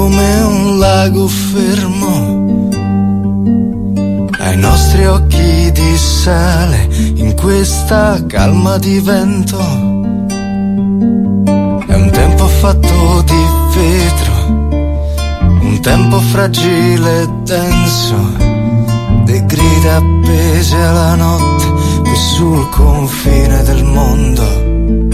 come un lago fermo, ai nostri occhi di sale in questa calma di vento. È un tempo fatto di vetro, un tempo fragile e denso, de grida appese alla notte qui sul confine del mondo.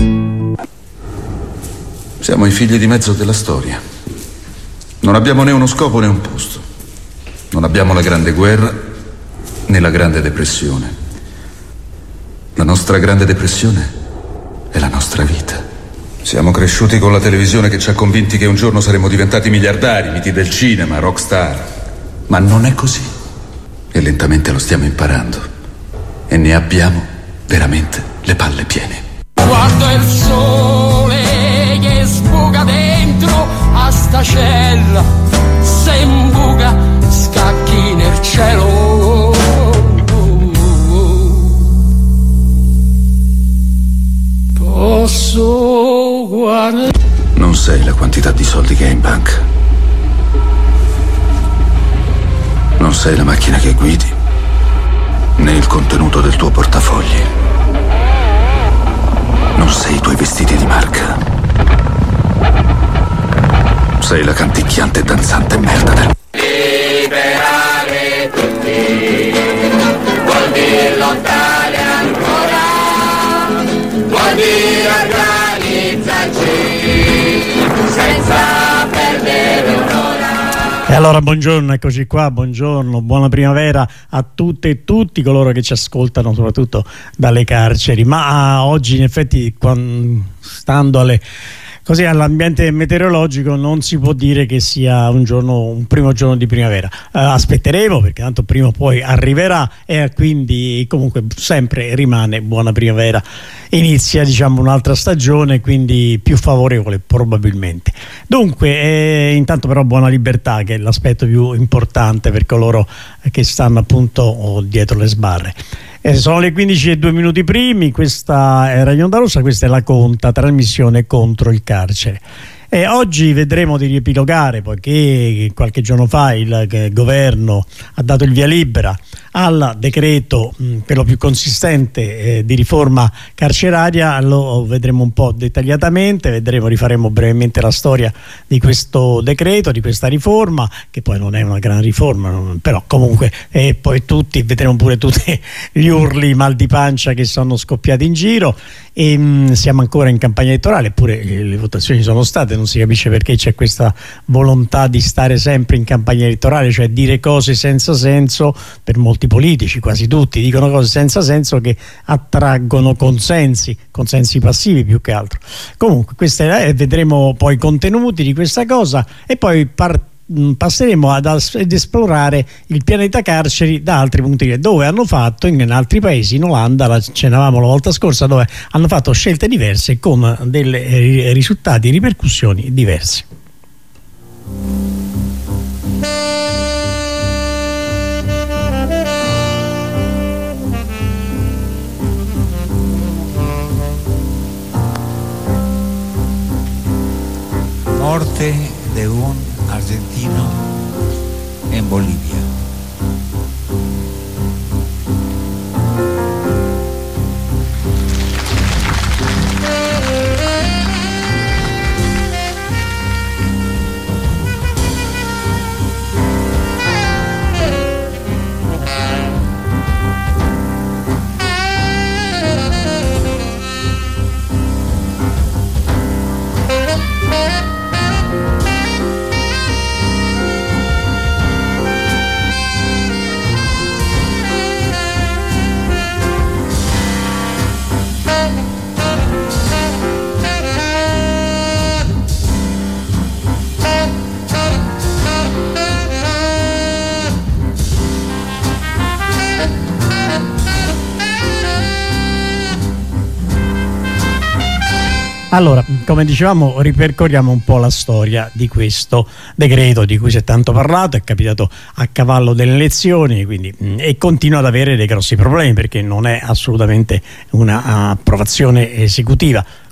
Siamo i figli di mezzo della storia. Non abbiamo né uno scopo né un posto. Non abbiamo la grande guerra né la grande depressione. La nostra grande depressione è la nostra vita. Siamo cresciuti con la televisione che ci ha convinti che un giorno saremmo diventati miliardari, miti del cinema, rockstar. Ma non è così. E lentamente lo stiamo imparando. E ne abbiamo veramente le palle piene. Guardo il sole che sbuca dentro a sta cella, se imbuca scacchi nel cielo. Posso guardare. Non sai la quantità di soldi che hai in banca. Non sai la macchina che guidi, né il contenuto del tuo portafogli. Non sei i tuoi vestiti di marca. Sei la canticchiante e danzante merda del... Liberare tutti vuol dire lottare ancora, vuol dire organizzarci senza perdere un'ora. E allora buongiorno, eccoci qua, buongiorno, buona primavera a tutte e tutti coloro che ci ascoltano soprattutto dalle carceri. Ma oggi in effetti, stando così all'ambiente meteorologico, non si può dire che sia un primo giorno di primavera. Aspetteremo, perché tanto prima o poi arriverà, e quindi comunque sempre rimane buona primavera. Inizia, diciamo, un'altra stagione, quindi più favorevole probabilmente. Dunque, intanto però buona libertà, che è l'aspetto più importante per coloro che stanno appunto dietro le sbarre. Sono le 15:02 primi, questa è Radio Onda Rossa, questa è La Conta, trasmissione contro il carcere. E oggi vedremo di riepilogare, poiché qualche giorno fa il governo ha dato il via libera al decreto per lo più consistente di riforma carceraria. Lo vedremo un po' dettagliatamente, rifaremo brevemente la storia di questo decreto, di questa riforma, che poi non è una gran riforma, però comunque poi vedremo pure tutti gli urli, mal di pancia che sono scoppiati in giro. E siamo ancora in campagna elettorale, eppure le votazioni sono state, non si capisce perché c'è questa volontà di stare sempre in campagna elettorale, cioè dire cose senza senso. Per molti politici, quasi tutti, dicono cose senza senso che attraggono consensi passivi più che altro. Comunque vedremo poi i contenuti di questa cosa, e poi passeremo ad esplorare il pianeta carceri da altri punti di vista, dove hanno fatto in altri paesi, in Olanda, accennavamo la volta scorsa, dove hanno fatto scelte diverse con dei risultati e ripercussioni diverse. Morte de un argentino en Bolivia. Allora, come dicevamo, ripercorriamo un po' la storia di questo decreto di cui si è tanto parlato. È capitato a cavallo delle elezioni, quindi, e continua ad avere dei grossi problemi, perché non è assolutamente una approvazione esecutiva.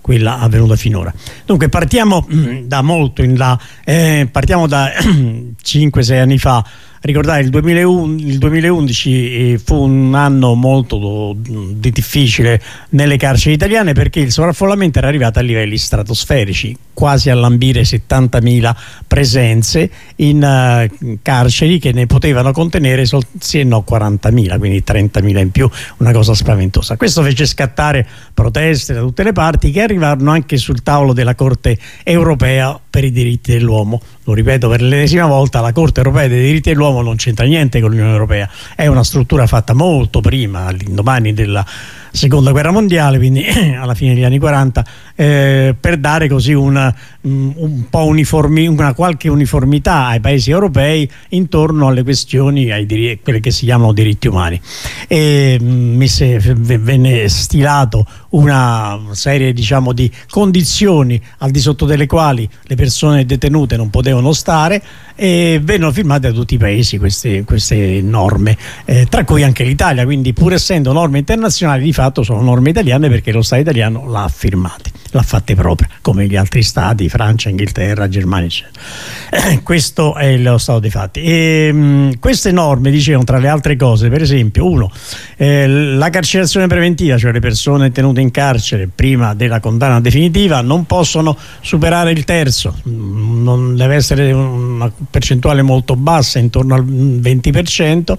quella avvenuta finora. Dunque partiamo da molto in là, partiamo da 5-6 anni fa. Ricordate, il 2011 fu un anno molto difficile nelle carceri italiane, perché il sovraffollamento era arrivato a livelli stratosferici, quasi a lambire 70.000 presenze in carceri che ne potevano contenere sì e no 40.000, quindi 30.000 in più, una cosa spaventosa. Questo fece scattare proteste da tutte le parti, che arrivarono anche sul tavolo della Corte europea per i diritti dell'uomo. Lo ripeto per l'ennesima volta, la Corte europea dei diritti dell'uomo non c'entra niente con l'Unione Europea, è una struttura fatta molto prima, all'indomani della Seconda Guerra Mondiale, quindi alla fine degli anni 40, per dare così un po' una qualche uniformità ai paesi europei intorno alle questioni, quelle che si chiamano diritti umani. E venne stilato una serie, diciamo, di condizioni al di sotto delle quali le persone detenute non potevano stare, e vennero firmate da tutti i paesi queste norme, tra cui anche l'Italia. Quindi, pur essendo norme internazionali, di fatto sono norme italiane, perché lo Stato italiano l'ha firmate, l'ha fatte proprie, come gli altri stati, Francia, Inghilterra, Germania, eccetera. Questo è lo stato dei fatti. Queste norme dicevano, tra le altre cose, per esempio, la carcerazione preventiva, cioè le persone tenute in carcere prima della condanna definitiva non possono superare il terzo, non deve essere una percentuale molto bassa, intorno al 20%,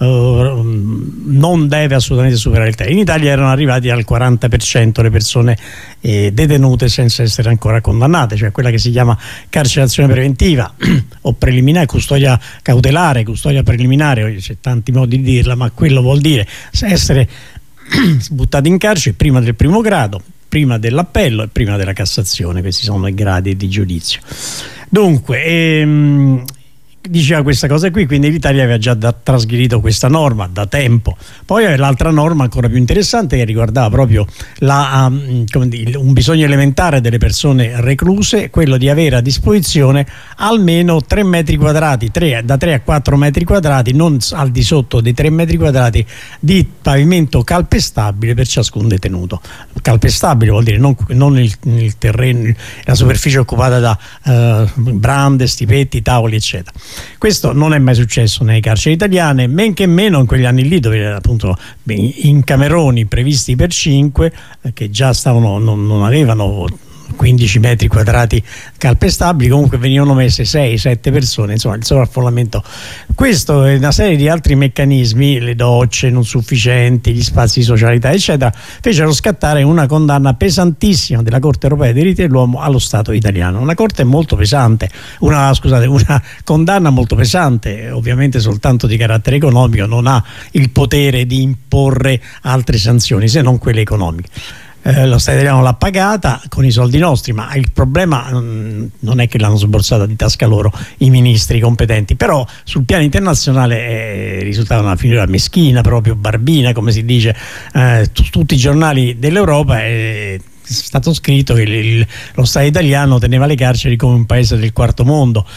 non deve assolutamente superare il terzo. In Italia erano arrivati al 40% le persone detenute senza essere ancora condannate, cioè quella che si chiama carcerazione preventiva o preliminare, custodia cautelare, custodia preliminare, c'è tanti modi di dirla, ma quello vuol dire essere buttati in carcere prima del primo grado, prima dell'appello e prima della Cassazione. Questi sono i gradi di giudizio. Dunque, diceva questa cosa qui, quindi l'Italia aveva già trasgredito questa norma da tempo. Poi l'altra norma ancora più interessante, che riguardava proprio un bisogno elementare delle persone recluse, quello di avere a disposizione almeno 3 metri quadrati, da 3 a 4 metri quadrati, non al di sotto dei 3 metri quadrati, di pavimento calpestabile per ciascun detenuto. Calpestabile vuol dire non il terreno, la superficie occupata da brande, stipetti, tavoli, eccetera. Questo non è mai successo nelle carceri italiane, men che meno in quegli anni lì, dove appunto in cameroni previsti per 5, che già non avevano 15 metri quadrati calpestabili, comunque venivano messe 6-7 persone, insomma il sovraffollamento. Questo e una serie di altri meccanismi, le docce non sufficienti, gli spazi di socialità eccetera, fecero scattare una condanna pesantissima della Corte Europea dei diritti dell'uomo allo Stato italiano. Una corte molto pesante, una condanna molto pesante, ovviamente soltanto di carattere economico, non ha il potere di imporre altre sanzioni se non quelle economiche. Lo Stato italiano l'ha pagata con i soldi nostri, ma il problema non è che l'hanno sborsata di tasca loro i ministri competenti, però sul piano internazionale risultava una figura meschina, proprio barbina, come si dice. Tutti i giornali dell'Europa è stato scritto che lo Stato italiano teneva le carceri come un paese del quarto mondo.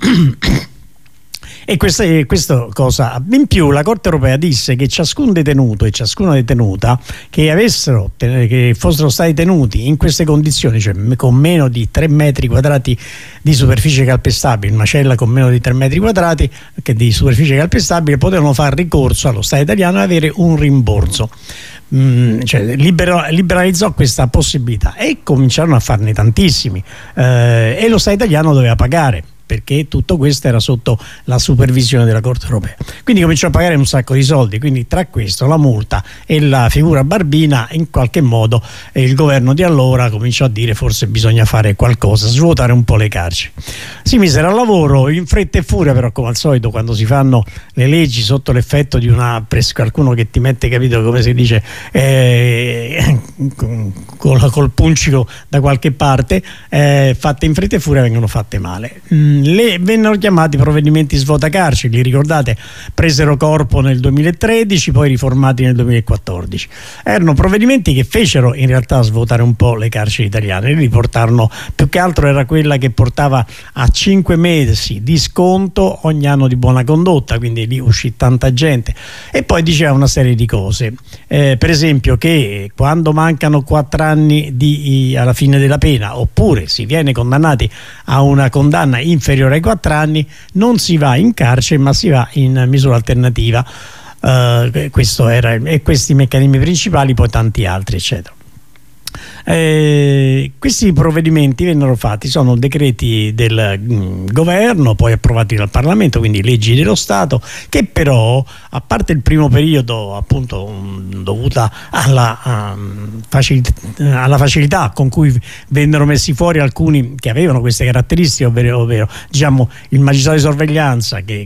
E questa cosa in più, la Corte Europea disse che ciascun detenuto e ciascuna detenuta che fossero stati tenuti in queste condizioni, cioè con meno di 3 metri quadrati di superficie calpestabile, una cella con meno di 3 metri quadrati di superficie calpestabile, potevano fare ricorso allo Stato italiano e avere un rimborso. Cioè liberalizzò questa possibilità e cominciarono a farne tantissimi, e lo Stato italiano doveva pagare, perché tutto questo era sotto la supervisione della Corte Europea. Quindi cominciò a pagare un sacco di soldi, quindi tra questo, la multa e la figura barbina, in qualche modo il governo di allora cominciò a dire forse bisogna fare qualcosa, svuotare un po' le carceri. Si misero al lavoro in fretta e furia, però come al solito quando si fanno le leggi sotto l'effetto di qualcuno che ti mette, capito come si dice, col puncico da qualche parte, fatte in fretta e furia vengono fatte male. vennero chiamati provvedimenti svuotacarceri, li ricordate? Presero corpo nel 2013, poi riformati nel 2014. Erano provvedimenti che fecero in realtà svuotare un po' le carceri italiane, li portarono, più che altro era quella che portava a 5 mesi di sconto ogni anno di buona condotta, quindi lì uscì tanta gente, e poi diceva una serie di cose, per esempio che quando mancano 4 anni alla fine della pena, oppure si viene condannati a una condanna inferiore ai 4 anni, non si va in carcere ma si va in misura alternativa. Questo era, e questi meccanismi principali, poi tanti altri eccetera. Questi provvedimenti vennero fatti, sono decreti del governo poi approvati dal Parlamento, quindi leggi dello Stato, che però, a parte il primo periodo appunto dovuta alla facilità con cui vennero messi fuori alcuni che avevano queste caratteristiche, ovvero diciamo il magistrato di sorveglianza, che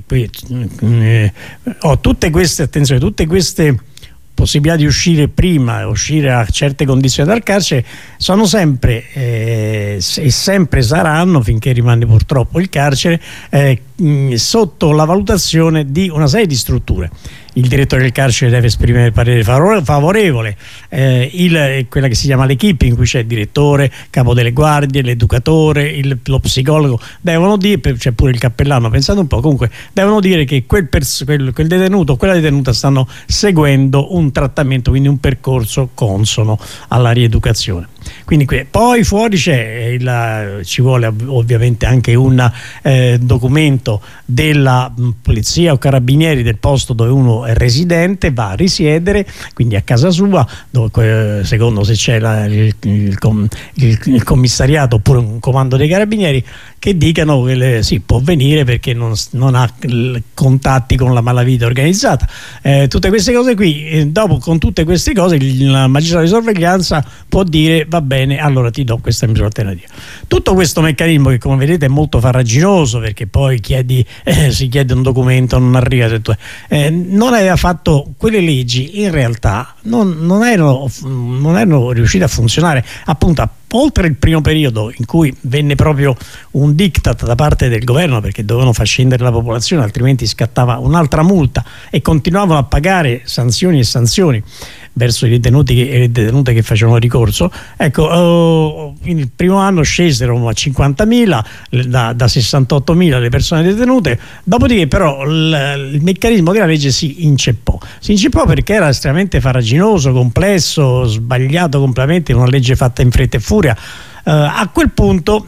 tutte queste possibilità di uscire prima e uscire a certe condizioni dal carcere sono sempre e sempre saranno, finché rimane purtroppo il carcere, sotto la valutazione di una serie di strutture. Il direttore del carcere deve esprimere parere favorevole, quella che si chiama l'equipe, in cui c'è il direttore, capo delle guardie, l'educatore, lo psicologo, devono dire, c'è pure il cappellano, pensate un po', comunque devono dire che quel detenuto o quella detenuta stanno seguendo un trattamento, quindi un percorso consono alla rieducazione. Quindi poi fuori ci vuole ovviamente anche un documento della polizia o carabinieri del posto dove uno è residente, va a risiedere, quindi a casa sua, dove, secondo se c'è il commissariato oppure un comando dei carabinieri, che dicano che sì, può venire perché non ha contatti con la malavita organizzata. Tutte queste cose qui, dopo con tutte queste cose il magistrato di sorveglianza può dire va bene, allora ti do questa misura alternativa. Tutto questo meccanismo, che come vedete è molto farraginoso, perché poi si chiede un documento, non arriva, non aveva fatto, quelle leggi in realtà non erano riuscite a funzionare, appunto oltre il primo periodo in cui venne proprio un diktat da parte del governo, perché dovevano far scendere la popolazione, altrimenti scattava un'altra multa, e continuavano a pagare sanzioni e sanzioni verso i detenuti e le detenute che facevano ricorso. Ecco, il primo anno scesero a 50.000, da 68.000 le persone detenute, dopodiché però il meccanismo della legge si inceppò perché era estremamente farraginoso, complesso, sbagliato completamente, una legge fatta in fretta e furia. A quel punto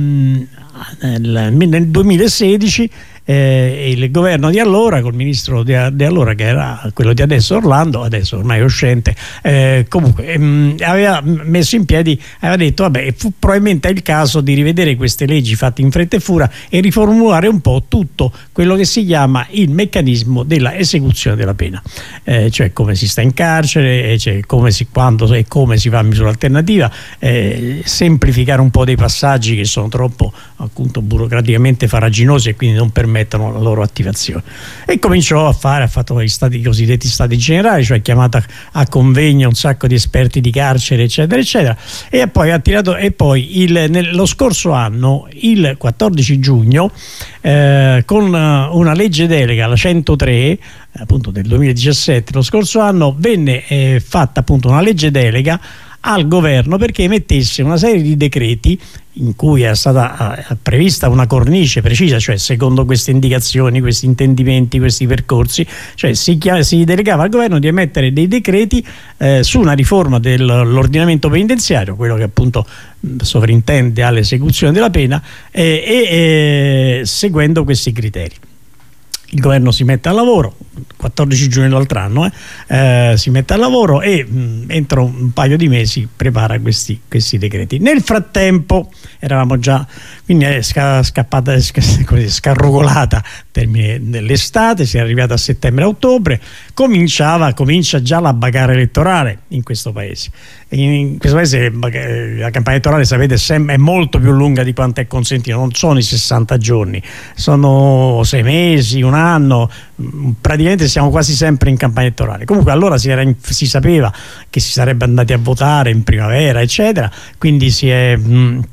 nel 2016 il governo di allora, col ministro di allora, che era quello di adesso, Orlando, adesso ormai è uscente, comunque aveva messo in piedi, aveva detto vabbè, probabilmente è il caso di rivedere queste leggi fatte in fretta e furia e riformulare un po' tutto quello che si chiama il meccanismo della esecuzione della pena, cioè come si sta in carcere, cioè quando e come si va a misura alternativa, semplificare un po' dei passaggi che sono troppo appunto burocraticamente farraginosi e quindi non permettono la loro attivazione. E cominciò ha fatto i cosiddetti stati generali, cioè chiamata a convegno un sacco di esperti di carcere eccetera eccetera, e poi ha tirato, e poi lo scorso anno, il 14 giugno, con una legge delega, la 103 appunto del 2017, lo scorso anno venne fatta appunto una legge delega al governo perché emettesse una serie di decreti in cui era stata prevista una cornice precisa, cioè secondo queste indicazioni, questi intendimenti, questi percorsi, cioè si delegava al governo di emettere dei decreti su una riforma dell'ordinamento penitenziario, quello che appunto sovrintende all'esecuzione della pena, seguendo questi criteri. Il governo si mette al lavoro, 14 giugno dell'altro anno, si mette al lavoro e entro un paio di mesi prepara questi decreti. Nel frattempo eravamo già, quindi è scarrugolata termine dell'estate, si è arrivata a settembre-ottobre, comincia già la bagarre elettorale in questo paese. In questo paese la campagna elettorale, sapete, è molto più lunga di quanto è consentito, non sono i 60 giorni, sono 6 mesi, un anno, praticamente siamo quasi sempre in campagna elettorale. Comunque allora si sapeva che si sarebbe andati a votare in primavera eccetera, quindi si è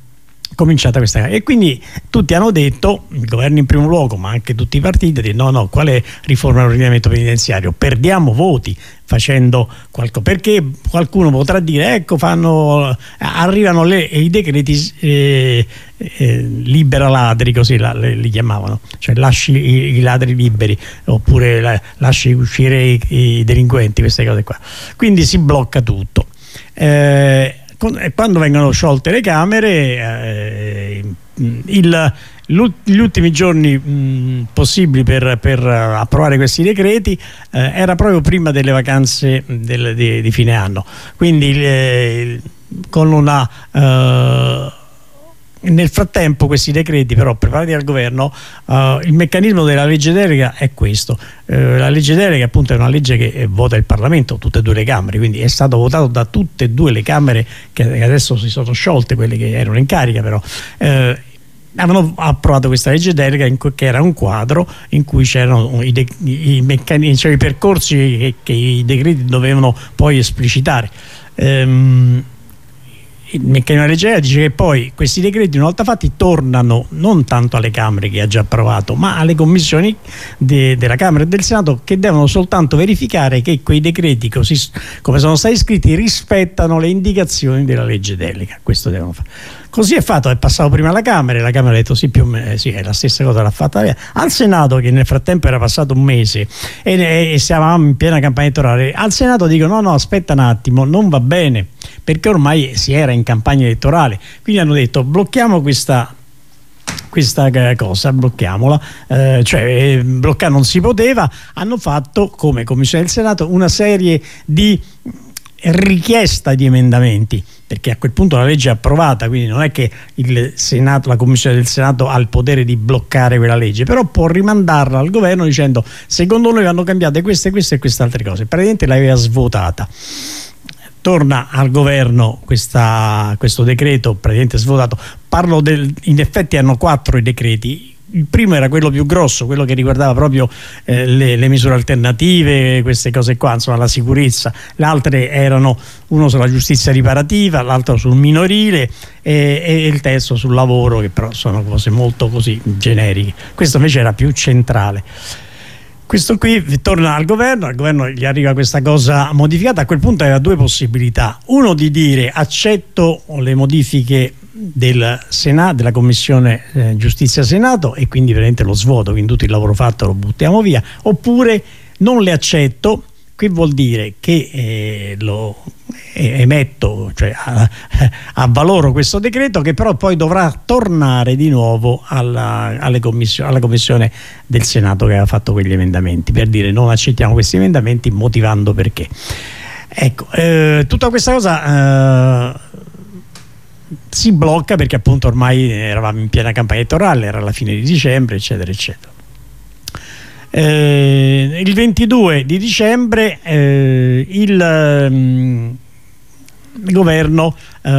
cominciata questa, e quindi tutti hanno detto, il governo in primo luogo ma anche tutti i partiti, no, quale riforma dell'ordinamento penitenziario, perdiamo voti facendo qualcosa, perché qualcuno potrà dire ecco arrivano i decreti libera ladri, così li chiamavano, cioè lasci i ladri liberi oppure lasci uscire i delinquenti, queste cose qua, quindi si blocca tutto. Quando vengono sciolte le Camere, gli ultimi giorni possibili per approvare questi decreti era proprio prima delle vacanze di fine anno, quindi con una nel frattempo questi decreti però preparati dal governo, il meccanismo della legge delega è questo. La legge delega appunto è una legge che vota il Parlamento, tutte e due le Camere, quindi è stato votato da tutte e due le Camere che adesso si sono sciolte, quelle che erano in carica, però avevano approvato questa legge delega che era un quadro in cui c'erano i percorsi che i decreti dovevano poi esplicitare. Il meccanismo della legge dice che poi questi decreti, una volta fatti, tornano non tanto alle Camere che ha già approvato, ma alle commissioni della Camera e del Senato, che devono soltanto verificare che quei decreti, così come sono stati scritti, rispettano le indicazioni della legge delega. Questo devono fare. Così è fatto, è passato prima alla Camera e la Camera ha detto sì, più o meno, sì, è la stessa cosa, l'ha fatta via. Al Senato, che nel frattempo era passato un mese e siamo in piena campagna elettorale, al Senato dicono no, aspetta un attimo, non va bene, perché ormai si era in campagna elettorale, quindi hanno detto blocchiamo questa cosa, blocchiamola, cioè bloccare non si poteva. Hanno fatto come Commissione del Senato una serie di richiesta di emendamenti, perché a quel punto la legge è approvata, quindi non è che il Senato, la Commissione del Senato ha il potere di bloccare quella legge, però può rimandarla al governo dicendo secondo noi vanno cambiate queste e queste altre cose. Praticamente l'aveva svotata. Torna al governo questo decreto praticamente svuotato. In effetti erano 4 i decreti. Il primo era quello più grosso, quello che riguardava proprio le misure alternative, queste cose qua, insomma la sicurezza. Le altre erano uno sulla giustizia riparativa, l'altro sul minorile e il terzo sul lavoro, che però sono cose molto così generiche. Questo invece era più centrale. Questo qui torna al governo gli arriva questa cosa modificata. A quel punto aveva 2 possibilità: uno di dire accetto le modifiche del Senato, della Commissione Giustizia Senato, e quindi veramente lo svuoto, quindi tutto il lavoro fatto lo buttiamo via, oppure non le accetto, che vuol dire che lo emetto, cioè avvaloro questo decreto, che però poi dovrà tornare di nuovo alla Commissione del Senato che aveva fatto quegli emendamenti, per dire non accettiamo questi emendamenti, motivando perché. Ecco, tutta questa cosa si blocca perché appunto ormai eravamo in piena campagna elettorale, era la fine di dicembre, eccetera eccetera. Il 22 di dicembre il governo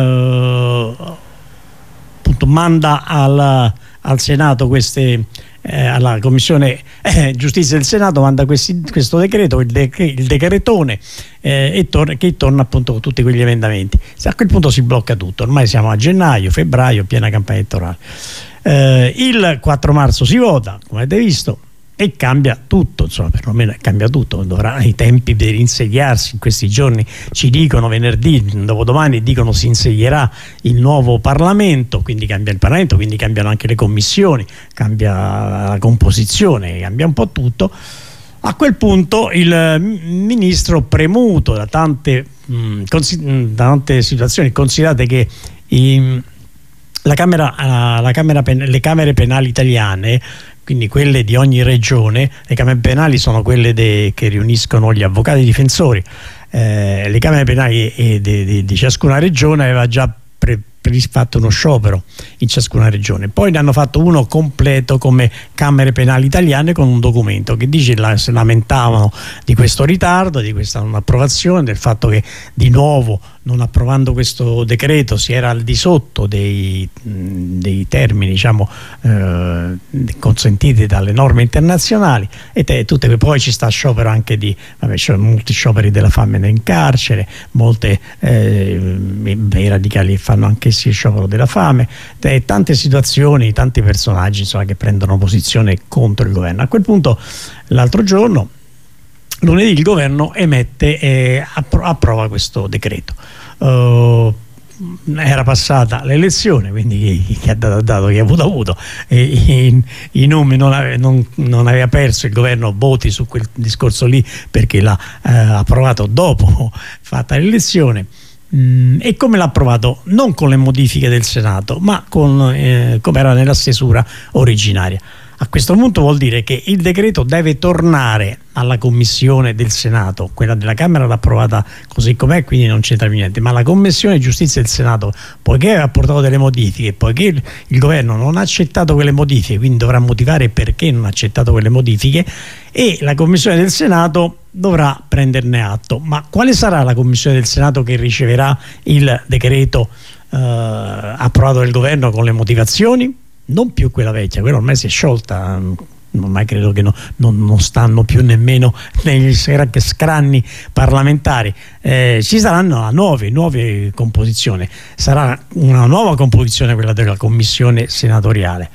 appunto manda al Senato alla Commissione Giustizia del Senato manda questo decreto, il decretone, che torna appunto con tutti quegli emendamenti. A quel punto si blocca tutto, ormai siamo a gennaio, febbraio, piena campagna elettorale. Il 4 marzo si vota, come avete visto, e cambia tutto, insomma, perlomeno cambia tutto. I tempi per insediarsi in questi giorni ci dicono, venerdì, dopodomani dicono si insedierà il nuovo Parlamento, quindi cambia il Parlamento, quindi cambiano anche le commissioni, cambia la composizione, cambia un po' tutto. A quel punto il ministro, premuto da tante situazioni, considerate che le camere penali italiane, quindi quelle di ogni regione, le camere penali sono quelle che riuniscono gli avvocati difensori, le camere penali di ciascuna regione aveva già fatto uno sciopero in ciascuna regione, poi ne hanno fatto uno completo come camere penali italiane, con un documento che dice, si lamentavano di questo ritardo, di questa non approvazione, del fatto che di nuovo non approvando questo decreto si era al di sotto dei termini, diciamo, consentiti dalle norme internazionali, e tutte. Poi ci sta sciopero anche ci sono molti scioperi della fame in carcere, molte i radicali fanno anche anch'essi sciopero della fame, tante situazioni, tanti personaggi, insomma, che prendono posizione contro il governo. A quel punto, l'altro giorno, lunedì, il governo emette approva questo decreto. Era passata l'elezione, quindi chi ha dato, chi ha avuto, i nomi non aveva perso il governo voti su quel discorso lì, perché l'ha approvato dopo fatta l'elezione. E come l'ha approvato? Non con le modifiche del Senato, ma come era nella stesura originaria. A questo punto vuol dire che il decreto deve tornare alla commissione del Senato. Quella della Camera l'ha approvata così com'è, quindi non c'entra più niente, ma la Commissione Giustizia del Senato, poiché ha portato delle modifiche, poiché il governo non ha accettato quelle modifiche, quindi dovrà motivare perché non ha accettato quelle modifiche, e la Commissione del Senato dovrà prenderne atto. Ma quale sarà la Commissione del Senato che riceverà il decreto approvato dal governo con le motivazioni? Non più quella vecchia, quella ormai si è sciolta, ormai credo che non stanno più nemmeno negli scranni parlamentari. Ci saranno nuove composizioni, sarà una nuova composizione quella della commissione senatoriale.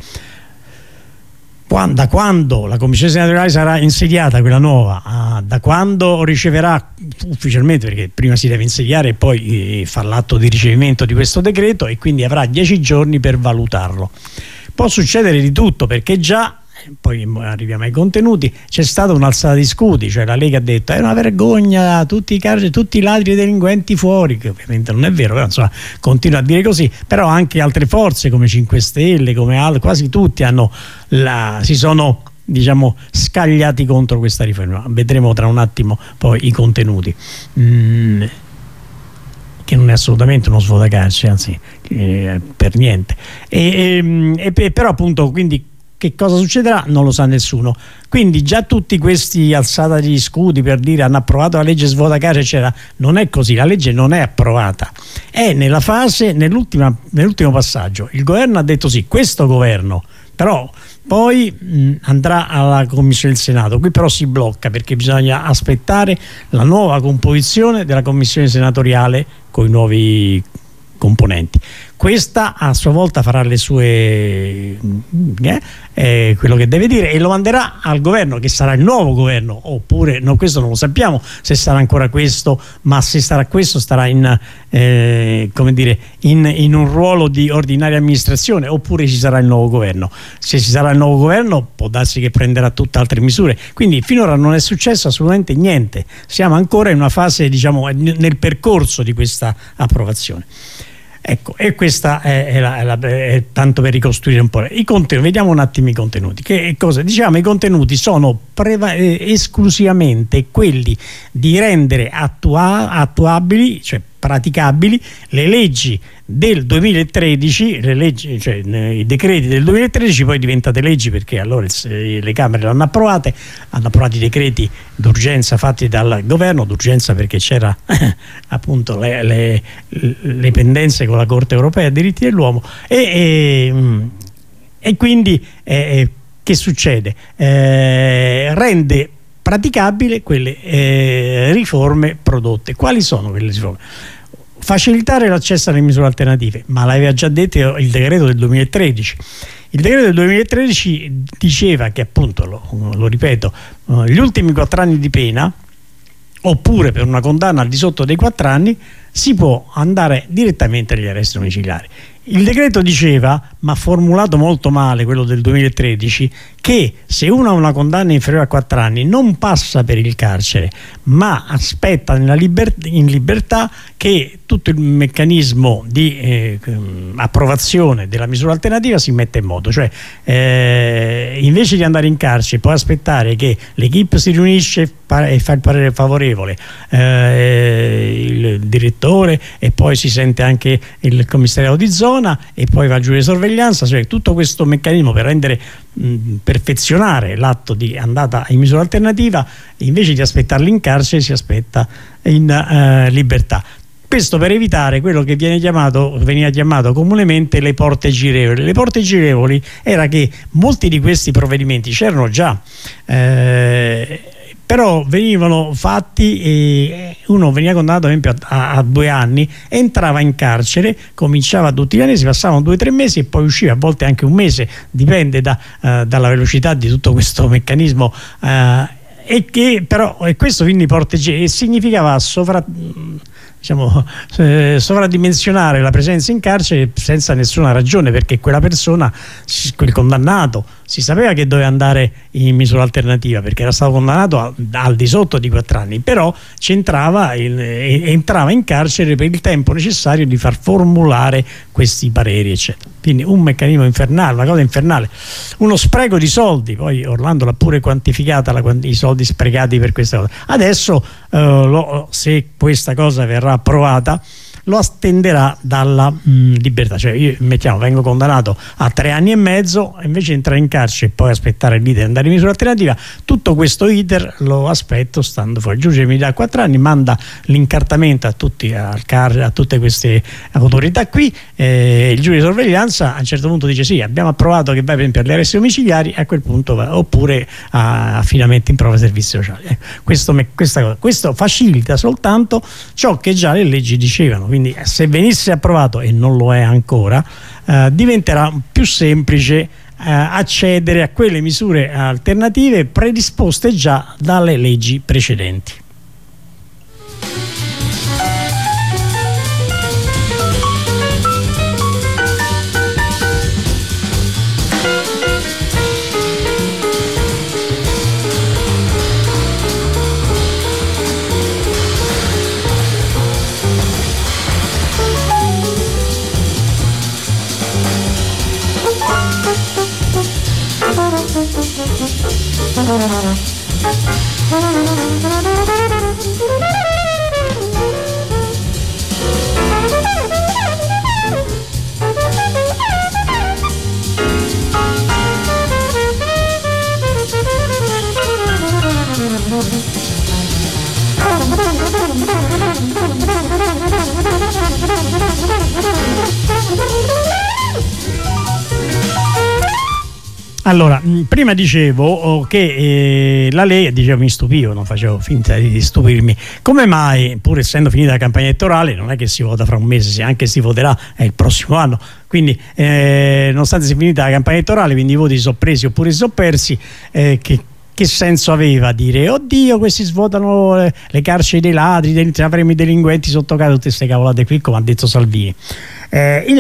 Da quando la commissione senatoriale sarà insediata, quella nuova, da quando riceverà ufficialmente, perché prima si deve insediare e poi fare l'atto di ricevimento di questo decreto, e quindi avrà 10 giorni per valutarlo. Può succedere di tutto, perché già, poi arriviamo ai contenuti, c'è stata un'alzata di scudi, cioè la Lega ha detto è una vergogna, tutti i ladri e delinquenti fuori, che ovviamente non è vero, però insomma continua a dire così. Però anche altre forze come 5 Stelle, come quasi tutti si sono, diciamo, scagliati contro questa riforma. Vedremo tra un attimo poi i contenuti, che non è assolutamente uno svuotacarcere, anzi per niente, però appunto, quindi che cosa succederà non lo sa nessuno. Quindi già tutti questi alzata di scudi per dire hanno approvato la legge svuotacarcere eccetera, non è così, la legge non è approvata, è nella fase, nell'ultimo passaggio. Il governo ha detto sì, questo governo, però poi andrà alla commissione del Senato. Qui però si blocca, perché bisogna aspettare la nuova composizione della commissione senatoriale con i nuovi componenti. Questa a sua volta farà le sue quello che deve dire, e lo manderà al governo, che sarà il nuovo governo, oppure no, questo non lo sappiamo se sarà ancora questo, ma se sarà questo starà in un ruolo di ordinaria amministrazione, oppure ci sarà il nuovo governo. Se ci sarà il nuovo governo può darsi che prenderà tutte altre misure, quindi finora non è successo assolutamente niente, siamo ancora in una fase, diciamo, nel percorso di questa approvazione. Ecco, e questa è tanto per ricostruire un po' i contenuti. Vediamo un attimo i contenuti. Che cosa? Diciamo, i contenuti sono esclusivamente quelli di rendere attuabili, cioè praticabili, le leggi del 2013, cioè i decreti del 2013 poi diventate leggi, perché allora le Camere l'hanno approvate, hanno approvato i decreti d'urgenza fatti dal governo, d'urgenza perché c'era appunto le pendenze con la Corte Europea dei diritti dell'uomo, e quindi che succede? Rende praticabile quelle riforme prodotte. Quali sono quelle riforme? Facilitare l'accesso alle misure alternative, ma l'aveva già detto il decreto del 2013. Il decreto del 2013 diceva che, appunto, lo ripeto, gli ultimi 4 anni di pena, oppure per una condanna al di sotto dei 4 anni, si può andare direttamente agli arresti domiciliari. Il decreto diceva, ma formulato molto male, quello del 2013, che se uno ha una condanna inferiore a 4 anni non passa per il carcere, ma aspetta in libertà che tutto il meccanismo di approvazione della misura alternativa si metta in moto. Cioè invece di andare in carcere, poi aspettare che l'equipe si riunisce e fa il parere favorevole, il direttore, e poi si sente anche il commissariato di zona, e poi va giù di sorveglianza, cioè tutto questo meccanismo per rendere perfezionare l'atto di andata in misura alternativa, invece di aspettarli in carcere si aspetta in libertà. Questo per evitare quello che veniva chiamato comunemente le porte girevoli. Le porte girevoli era che molti di questi provvedimenti c'erano già, però venivano fatti e uno veniva condannato ad esempio a 2 anni, entrava in carcere, cominciava tutti gli anni, si passavano 2 o 3 mesi e poi usciva, a volte anche un mese, dipende dalla velocità di tutto questo meccanismo, e questo quindi significava sovradimensionare la presenza in carcere senza nessuna ragione, perché quella persona, quel condannato, si sapeva che doveva andare in misura alternativa perché era stato condannato al di sotto di 4 anni, però entrava in carcere per il tempo necessario di far formulare questi pareri, eccetera. Quindi un meccanismo infernale, una cosa infernale, uno spreco di soldi. Poi Orlando l'ha pure quantificata i soldi sprecati per questa cosa. Adesso se questa cosa verrà approvata, lo astenderà dalla libertà. Cioè io vengo condannato a 3 anni e mezzo, invece di entrare in carcere e poi aspettare l'iter e andare in misura alternativa, tutto questo iter lo aspetto stando fuori. Il giudice mi dà 4 anni, manda l'incartamento a tutte queste autorità qui, il giudice di sorveglianza a un certo punto dice sì, abbiamo approvato che vai per gli arresti domiciliari, a quel punto va, oppure a affidamento in prova servizi sociali. Questo facilita soltanto ciò che già le leggi dicevano. Quindi se venisse approvato, e non lo è ancora, diventerà più semplice accedere a quelle misure alternative predisposte già dalle leggi precedenti. Allora, prima dicevo che la Lega, mi stupivo, non facevo finta di stupirmi, come mai, pur essendo finita la campagna elettorale, non è che si vota fra un mese, se anche si voterà è il prossimo anno, quindi nonostante sia finita la campagna elettorale, quindi i voti si sono presi oppure si sono persi, che senso aveva dire oddio questi svuotano le carceri dei ladri, avremo i delinquenti sotto casa, tutte queste cavolate qui, come ha detto Salvini. In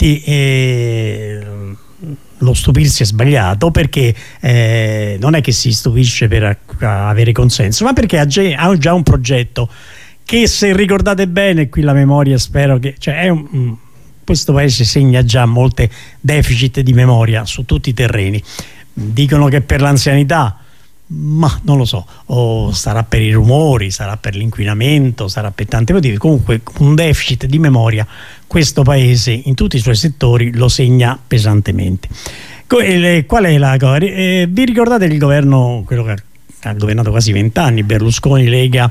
effetti lo stupirsi è sbagliato, perché non è che si stupisce per avere consenso, ma perché ha già un progetto che, se ricordate bene, qui la memoria spero che questo paese segna già molte deficit di memoria su tutti i terreni. Dicono che per l'anzianità, ma non lo so, o sarà per i rumori, sarà per l'inquinamento, sarà per tanti motivi, comunque un deficit di memoria questo paese in tutti i suoi settori lo segna pesantemente. Qual è la cosa? Vi ricordate il governo, quello che ha governato quasi 20 anni, Berlusconi, Lega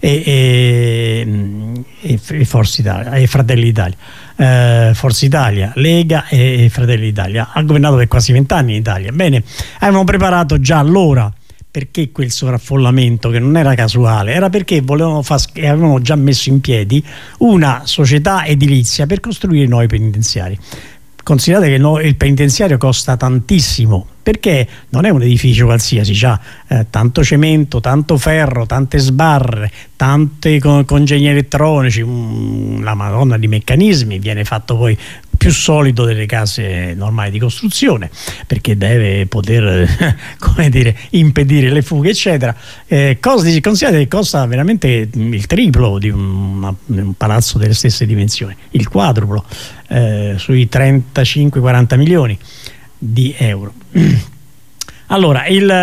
e Forza Italia e Fratelli d'Italia, Forza Italia, Lega e Fratelli d'Italia, ha governato per quasi 20 anni in Italia. Bene, avevano preparato già allora, perché quel sovraffollamento, che non era casuale, era perché avevano già messo in piedi una società edilizia per costruire nuovi penitenziari. Considerate che il penitenziario costa tantissimo, perché non è un edificio qualsiasi, c'ha tanto cemento, tanto ferro, tante sbarre, tanti congegni elettronici, la madonna di meccanismi, viene fatto poi più solido delle case normali di costruzione, perché deve poter impedire le fughe, eccetera. Considerate che costa veramente il triplo di un palazzo delle stesse dimensioni, il quadruplo, sui 35-40 milioni di euro. Allora,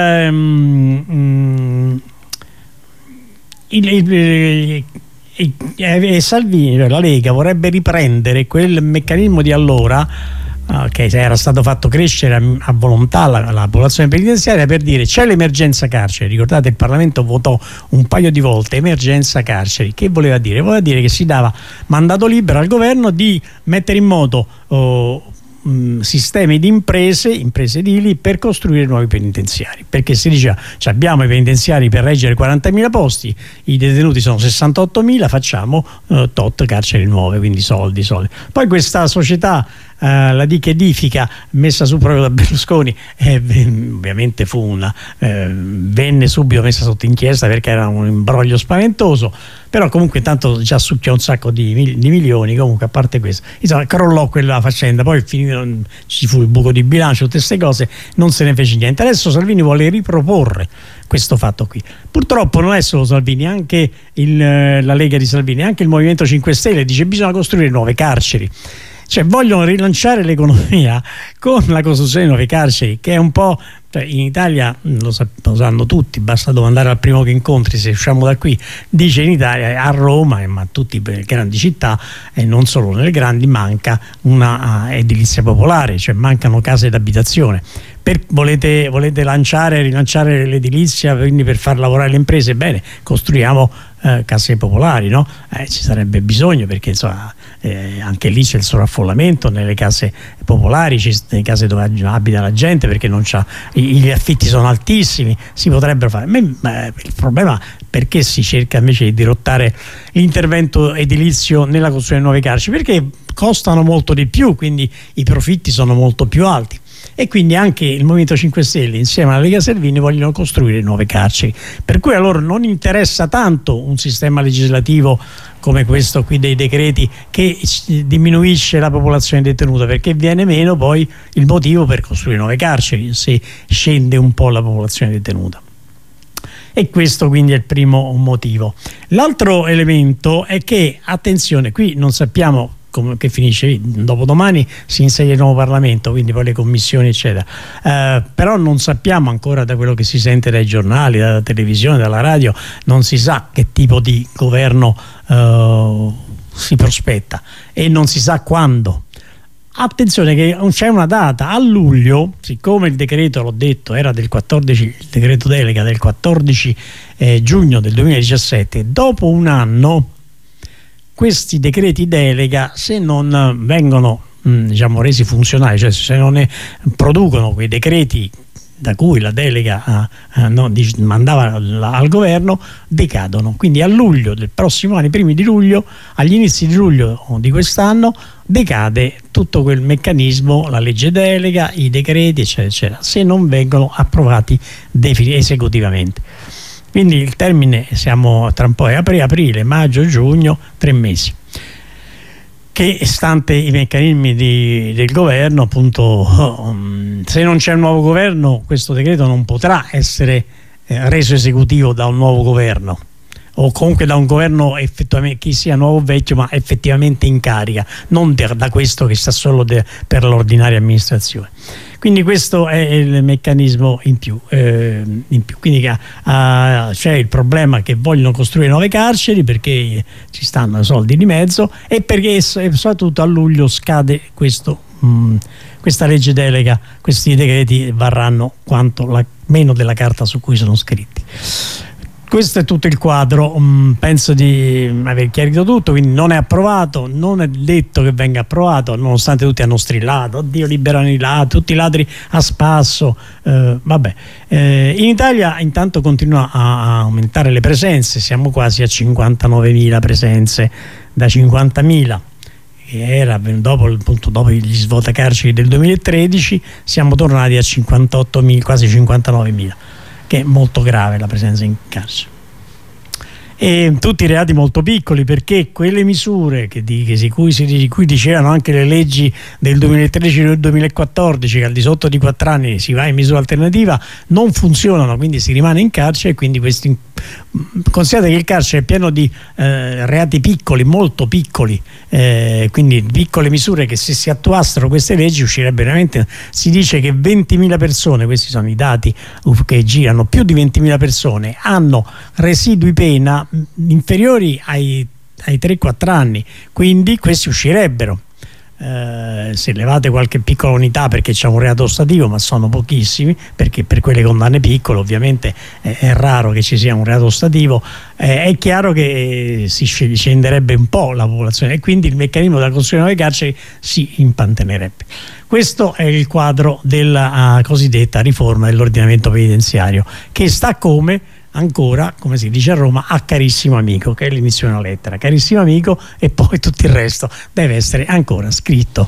Salvini, la Lega, vorrebbe riprendere quel meccanismo di allora, che era stato fatto crescere a volontà la popolazione penitenziaria, per dire c'è l'emergenza carceri. Ricordate, il Parlamento votò un paio di volte emergenza carceri. Che voleva dire? Voleva dire che si dava mandato libero al governo di mettere in moto sistemi di imprese edili per costruire nuovi penitenziari, perché si diceva abbiamo i penitenziari per reggere 40.000 posti, i detenuti sono 68.000, facciamo tot carceri nuove, quindi soldi. Poi questa società la Dica Edifica, messa su proprio da Berlusconi, ovviamente venne subito messa sotto inchiesta perché era un imbroglio spaventoso, però comunque intanto già succhiò un sacco di milioni. Comunque, a parte questo, insomma, crollò quella faccenda, poi ci fu il buco di bilancio, tutte queste cose, non se ne fece niente. Adesso Salvini vuole riproporre questo fatto qui. Purtroppo non è solo Salvini, anche la Lega di Salvini, anche il Movimento 5 Stelle dice bisogna costruire nuove carceri. Cioè vogliono rilanciare l'economia con la costruzione di nuove carceri, che è un po', in Italia lo sanno tutti, basta domandare al primo che incontri se usciamo da qui, dice in Italia, a Roma ma a tutte le grandi città e non solo nelle grandi, manca una edilizia popolare, cioè mancano case d'abitazione. Volete rilanciare l'edilizia, quindi per far lavorare le imprese? Bene, costruiamo case popolari, no? Ci sarebbe bisogno, perché insomma anche lì c'è il sovraffollamento nelle case popolari, nelle case dove abita la gente, perché non c'ha, gli affitti sono altissimi, si potrebbero fare. Il problema perché si cerca invece di dirottare l'intervento edilizio nella costruzione di nuove carceri? Perché costano molto di più, quindi i profitti sono molto più alti. E quindi anche il Movimento 5 Stelle insieme alla Lega Salvini vogliono costruire nuove carceri, per cui a loro non interessa tanto un sistema legislativo come questo qui dei decreti che diminuisce la popolazione detenuta, perché viene meno poi il motivo per costruire nuove carceri se scende un po' la popolazione detenuta. E questo quindi è il primo motivo. L'altro elemento è che, attenzione, qui non sappiamo che finisce, dopodomani si insegue il nuovo Parlamento, quindi poi le commissioni eccetera, però non sappiamo ancora, da quello che si sente dai giornali, dalla televisione, dalla radio, non si sa che tipo di governo si prospetta e non si sa quando. Attenzione che c'è una data, a luglio, siccome il decreto, l'ho detto, era del 14, il decreto delega del 14 giugno del 2017, dopo un anno questi decreti delega, se non vengono resi funzionali, cioè se non ne producono quei decreti da cui la delega mandava al governo, decadono. Quindi a luglio del prossimo anno, i primi di luglio, agli inizi di luglio di quest'anno, decade tutto quel meccanismo, la legge delega, i decreti eccetera eccetera, se non vengono approvati esecutivamente. Quindi il termine, siamo tra un po', è aprile, maggio, giugno, 3 mesi. Che, stante i meccanismi del governo, appunto, se non c'è un nuovo governo, questo decreto non potrà essere reso esecutivo da un nuovo governo, o comunque da un governo effettivamente, chi sia nuovo o vecchio, ma effettivamente in carica, non da questo che sta solo per l'ordinaria amministrazione. Quindi questo è il meccanismo in più. Quindi c'è il problema che vogliono costruire nuove carceri perché ci stanno soldi di mezzo, e perché soprattutto a luglio scade questa legge delega, questi decreti varranno meno della carta su cui sono scritti. Questo è tutto il quadro, penso di aver chiarito tutto, quindi non è approvato, non è detto che venga approvato, nonostante tutti hanno strillato, oddio liberano i ladri, tutti i ladri a spasso, vabbè. In Italia intanto continua a aumentare le presenze, siamo quasi a 59.000 presenze, da 50.000 che era dopo gli svuotacarceri del 2013, siamo tornati a 58.000, quasi 59.000. Che è molto grave la presenza in carcere, e tutti reati molto piccoli, perché quelle misure di cui dicevano anche le leggi del 2013 e del 2014, che al di sotto di 4 anni si va in misura alternativa, non funzionano, quindi si rimane in carcere. E quindi considerate che il carcere è pieno di reati piccoli, molto piccoli, quindi piccole misure che, se si attuassero queste leggi, uscirebbe veramente, si dice che 20.000 persone, questi sono i dati che girano, più di 20.000 persone hanno residui pena inferiori ai 3-4 anni, quindi questi uscirebbero. Se levate qualche piccola unità, perché c'è un reato ostativo, ma sono pochissimi, perché per quelle condanne piccole ovviamente è raro che ci sia un reato ostativo, è chiaro che si scenderebbe un po' la popolazione, e quindi il meccanismo della costruzione delle carceri si impantanerebbe. Questo è il quadro della cosiddetta riforma dell'ordinamento penitenziario, che sta ancora, come si dice a Roma, a carissimo amico, che è l'inizio di una lettera. Carissimo amico, e poi tutto il resto deve essere ancora scritto.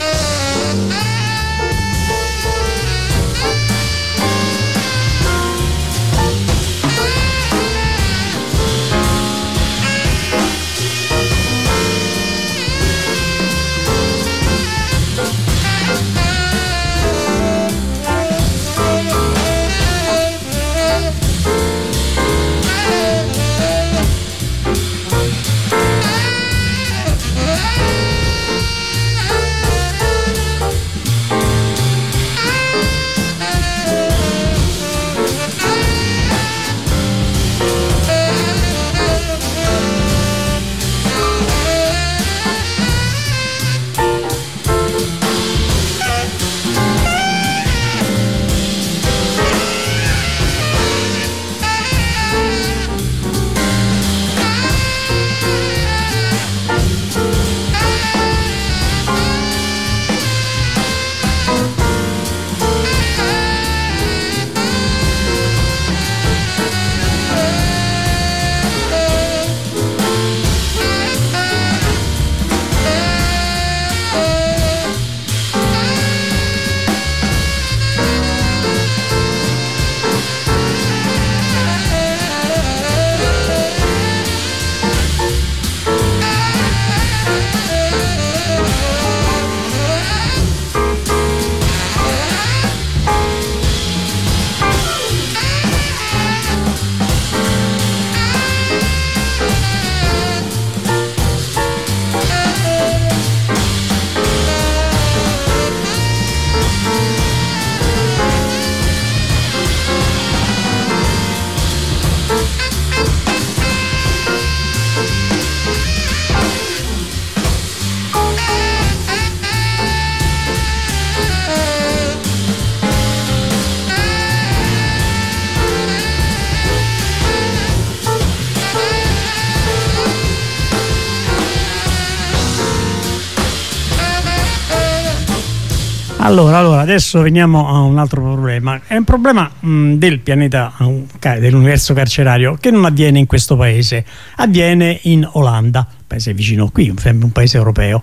Allora, adesso veniamo a un altro problema. È un problema del pianeta, dell'universo carcerario, che non avviene in questo paese, avviene in Olanda, paese vicino qui, un paese europeo,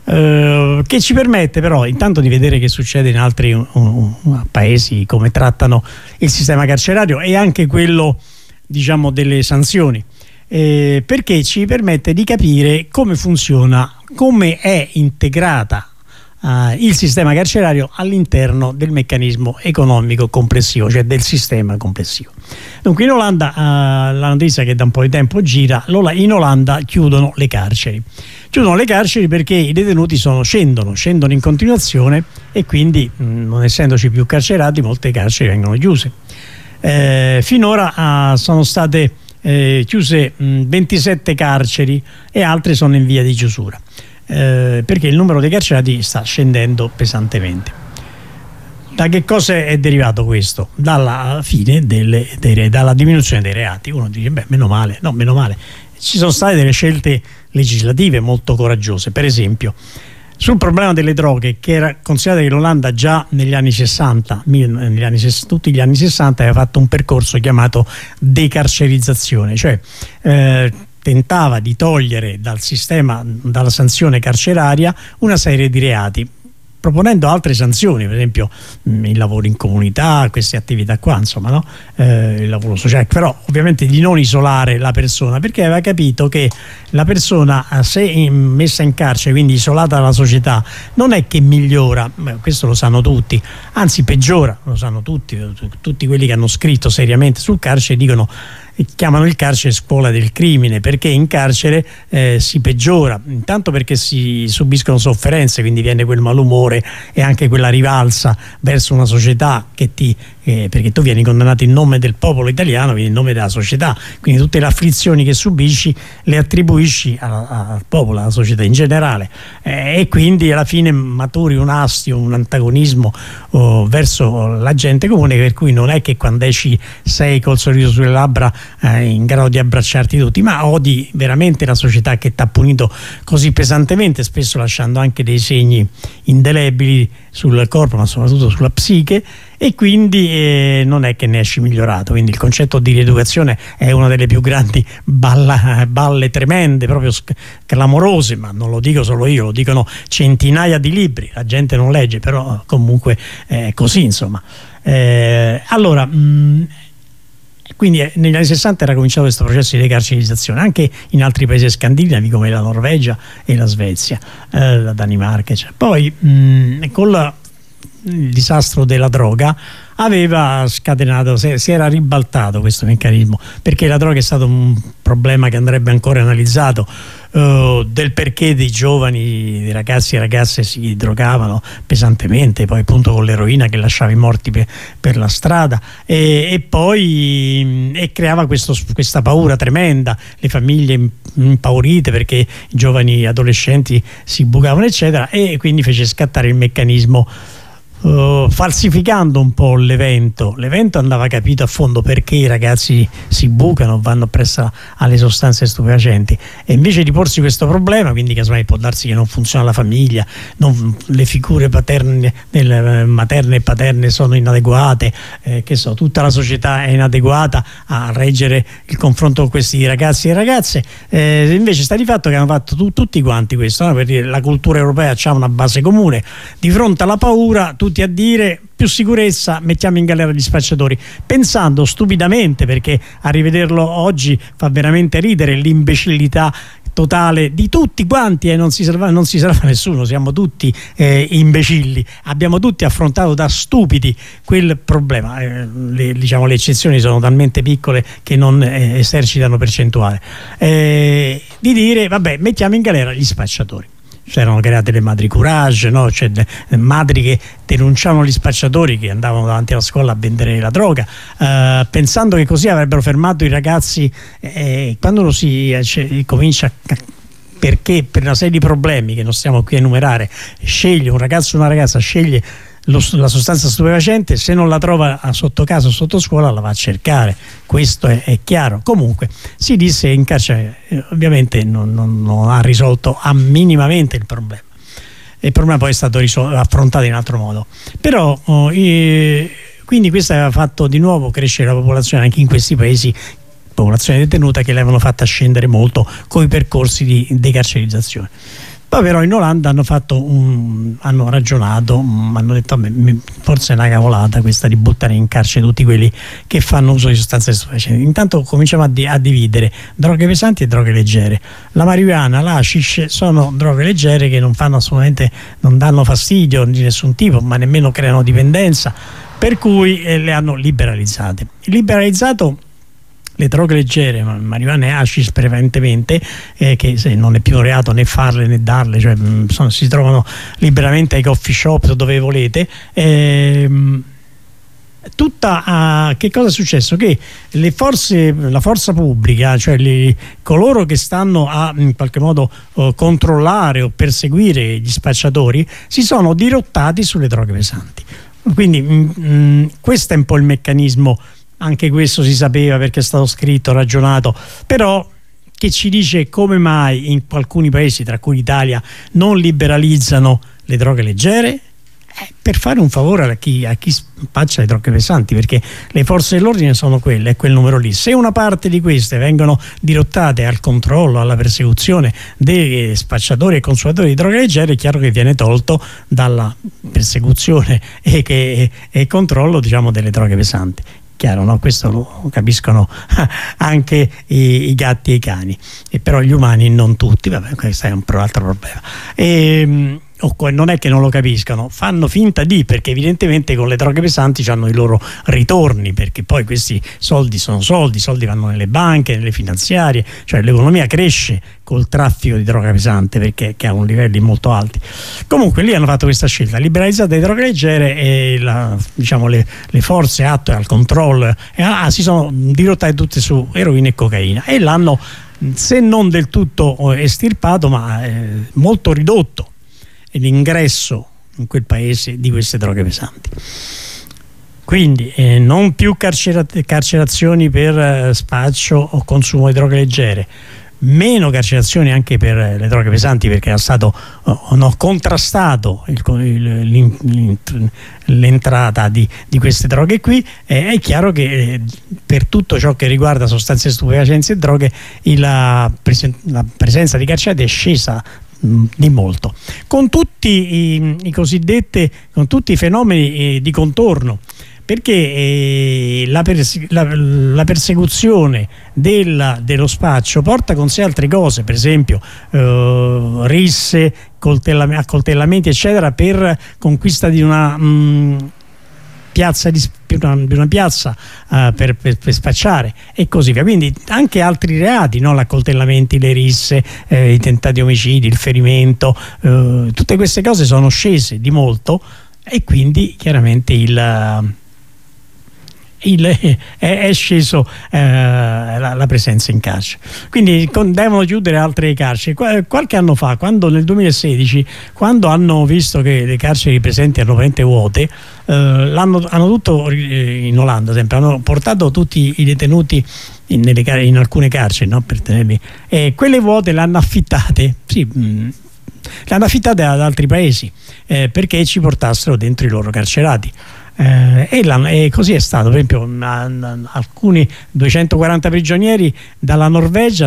che ci permette però intanto di vedere che succede in altri paesi, come trattano il sistema carcerario e anche quello, diciamo, delle sanzioni, perché ci permette di capire come funziona, come è integrata il sistema carcerario all'interno del meccanismo economico complessivo, cioè del sistema complessivo. Dunque in Olanda, la notizia che da un po' di tempo gira, in Olanda chiudono le carceri. Chiudono le carceri perché i detenuti scendono in continuazione e quindi, non essendoci più carcerati, molte carceri vengono chiuse. Finora sono state chiuse 27 carceri e altre sono in via di chiusura. Perché il numero dei carcerati sta scendendo pesantemente. Da che cosa è derivato questo? Dalla fine dalla diminuzione dei reati. Uno dice, beh, meno male. No, meno male. Ci sono state delle scelte legislative molto coraggiose. Per esempio, sul problema delle droghe, che era considerato che l'Olanda già negli anni 60, tutti gli anni 60, aveva fatto un percorso chiamato decarcerizzazione, cioè tentava di togliere dal sistema, dalla sanzione carceraria, una serie di reati, proponendo altre sanzioni, per esempio il lavoro in comunità, queste attività qua, insomma, no? Il lavoro sociale, però ovviamente di non isolare la persona, perché aveva capito che la persona, se messa in carcere, quindi isolata dalla società, non è che migliora, questo lo sanno tutti, anzi peggiora, lo sanno tutti quelli che hanno scritto seriamente sul carcere dicono, chiamano il carcere scuola del crimine, perché in carcere si peggiora, intanto perché si subiscono sofferenze, quindi viene quel malumore e anche quella rivalsa verso una società che ti perché tu vieni condannato in nome del popolo italiano, quindi in nome della società, quindi tutte le afflizioni che subisci le attribuisci al popolo, alla società in generale, e quindi alla fine maturi un astio, un antagonismo verso la gente comune, per cui non è che quando esci sei col sorriso sulle labbra in grado di abbracciarti tutti, ma odi veramente la società che ti ha punito così pesantemente, spesso lasciando anche dei segni indelebili sul corpo ma soprattutto sulla psiche, e quindi non è che ne esci migliorato. Quindi il concetto di rieducazione è una delle più grandi balle tremende, proprio clamorose, ma non lo dico solo io, lo dicono centinaia di libri, la gente non legge, però comunque è così, insomma. Allora, quindi negli anni 60 era cominciato questo processo di decarcerizzazione anche in altri paesi scandinavi come la Norvegia e la Svezia, la Danimarca, eccetera. Poi con il disastro della droga aveva scatenato, si era ribaltato questo meccanismo, perché la droga è stato un problema che andrebbe ancora analizzato, del perché dei giovani, dei ragazzi e ragazze si drogavano pesantemente, poi appunto con l'eroina che lasciava i morti per la strada, e poi creava questa paura tremenda, le famiglie impaurite perché i giovani adolescenti si bucavano eccetera, e quindi fece scattare il meccanismo. Falsificando un po' l'evento andava capito a fondo perché i ragazzi si bucano, vanno presso alle sostanze stupefacenti, e invece di porsi questo problema, quindi casomai può darsi che non funziona la famiglia, le figure materne e paterne sono inadeguate, che so, tutta la società è inadeguata a reggere il confronto con questi ragazzi e ragazze, invece sta di fatto che hanno fatto tutti quanti questo, no? Per dire, la cultura europea ha una base comune, di fronte alla paura tutti a dire più sicurezza, mettiamo in galera gli spacciatori, pensando stupidamente, perché a rivederlo oggi fa veramente ridere, l'imbecillità totale di tutti quanti, e non si salva nessuno, siamo tutti imbecilli, abbiamo tutti affrontato da stupidi quel problema, le eccezioni sono talmente piccole che non esercitano percentuale, di dire vabbè, mettiamo in galera gli spacciatori. C'erano create le madri courage, no? Cioè, madri che denunciavano gli spacciatori che andavano davanti alla scuola a vendere la droga, pensando che così avrebbero fermato i ragazzi. Quando uno comincia perché per una serie di problemi che non stiamo qui a enumerare sceglie un ragazzo o una ragazza, sceglie la sostanza stupefacente, se non la trova sotto casa o sotto scuola la va a cercare, questo è chiaro. Comunque si disse in carcere, ovviamente non ha risolto minimamente il problema, il problema poi è stato affrontato in altro modo, però quindi questo aveva fatto di nuovo crescere la popolazione anche in questi paesi, popolazione detenuta che l'avevano fatta scendere molto con i percorsi di decarcerizzazione. Poi però in Olanda hanno ragionato, hanno detto forse è una cavolata questa di buttare in carcere tutti quelli che fanno uso di sostanze stupefacenti. Intanto cominciamo a dividere droghe pesanti e droghe leggere. La marijuana, l'hashish sono droghe leggere che non danno fastidio di nessun tipo, ma nemmeno creano dipendenza, per cui le hanno liberalizzate. Liberalizzato le droghe leggere, marijuana e hashish prevalentemente, che non è più un reato né farle né darle, cioè si trovano liberamente ai coffee shop dove volete. Che cosa è successo? Che la forza pubblica, cioè coloro che stanno a in qualche modo controllare o perseguire gli spacciatori, si sono dirottati sulle droghe pesanti. Quindi questo è un po' il meccanismo. Anche questo si sapeva perché è stato scritto, ragionato, però che ci dice come mai in alcuni paesi, tra cui l'Italia, non liberalizzano le droghe leggere? Per fare un favore a chi spaccia le droghe pesanti, perché le forze dell'ordine sono quelle, è quel numero lì. Se una parte di queste vengono dirottate al controllo, alla persecuzione dei spacciatori e consumatori di droghe leggere, è chiaro che viene tolto dalla persecuzione e controllo, diciamo, delle droghe pesanti. Chiaro, no? Questo lo capiscono anche i gatti e i cani, e però gli umani non tutti. Vabbè, questo è un altro problema. non è che non lo capiscano, fanno finta di, perché evidentemente con le droghe pesanti hanno i loro ritorni, perché poi questi soldi sono soldi vanno nelle banche, nelle finanziarie, cioè l'economia cresce col traffico di droga pesante, perché che ha un livelli molto alti. Comunque lì hanno fatto questa scelta, liberalizzate le droghe leggere, e le forze atte al controllo si sono dirottate tutte su eroina e cocaina, e l'hanno, se non del tutto estirpato, ma molto ridotto l'ingresso in quel paese di queste droghe pesanti. Quindi non più carcerazioni per spaccio o consumo di droghe leggere, meno carcerazioni anche per le droghe pesanti, perché era stato contrastato l'entrata di queste droghe qui. È chiaro che per tutto ciò che riguarda sostanze stupefacenti e droghe la presenza di carcerati è scesa di molto, con tutti con tutti i fenomeni di contorno, perché la persecuzione dello spaccio porta con sé altre cose, per esempio risse, accoltellamenti eccetera, per conquista di una piazza per spacciare e così via. Quindi anche altri reati, no? L'accoltellamenti, le risse, i tentati omicidi, il ferimento, tutte queste cose sono scese di molto, e quindi chiaramente è sceso la presenza in carcere. Quindi devono chiudere altre carceri. Qualche anno fa, nel 2016, quando hanno visto che le carceri presenti erano veramente vuote, hanno tutto in Olanda, sempre hanno portato tutti i detenuti in alcune carceri, no? Per tenerli, e quelle vuote le hanno affittate, l'hanno affittate ad altri paesi, perché ci portassero dentro i loro carcerati. E così è stato. Per esempio, alcuni 240 prigionieri dalla Norvegia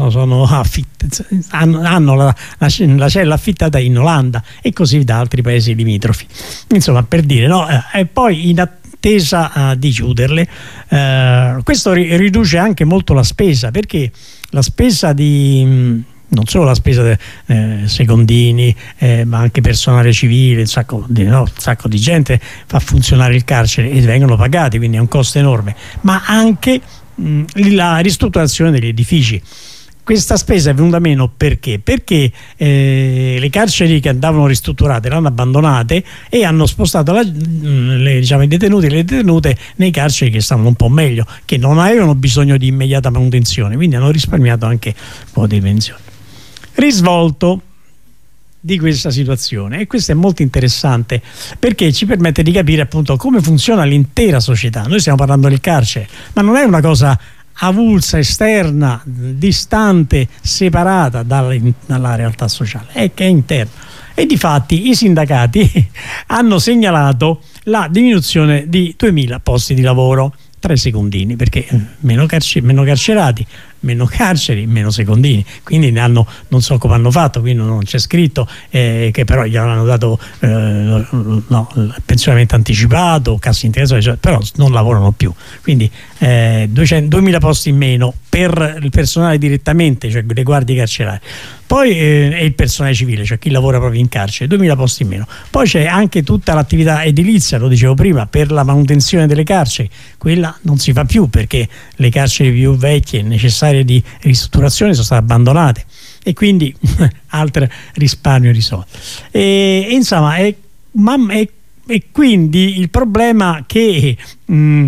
hanno la cella affittata in Olanda, e così da altri paesi limitrofi. Insomma, per dire, no? E poi in attesa di chiuderle, questo riduce anche molto la spesa, perché la spesa non solo la spesa secondini, ma anche personale civile, un sacco di gente fa funzionare il carcere e vengono pagati, quindi è un costo enorme, ma anche la ristrutturazione degli edifici. Questa spesa è venuta meno perché le carceri che andavano ristrutturate le hanno abbandonate, e hanno spostato i detenuti e le detenute nei carceri che stavano un po' meglio, che non avevano bisogno di immediata manutenzione, quindi hanno risparmiato anche un po' di pensioni. Risvolto di questa situazione, e questo è molto interessante perché ci permette di capire appunto come funziona l'intera società. Noi stiamo parlando del carcere, ma non è una cosa avulsa, esterna, distante, separata dalla realtà sociale, è che è interna. E difatti i sindacati hanno segnalato la diminuzione di 2000 posti di lavoro, 3 secondini, perché meno carcerati, meno carceri, meno secondini, quindi non so come hanno fatto, qui non c'è scritto, che però gli avranno dato pensionamento anticipato, cassa integrazione, però non lavorano più, quindi 2000 posti in meno per il personale direttamente, cioè le guardie carcerarie. Poi è il personale civile, cioè chi lavora proprio in carcere, 2000 posti in meno. Poi c'è anche tutta l'attività edilizia, lo dicevo prima, per la manutenzione delle carceri. Quella non si fa più perché le carceri più vecchie necessarie di ristrutturazione sono state abbandonate, e quindi altro risparmio di soldi. E insomma, e quindi il problema che in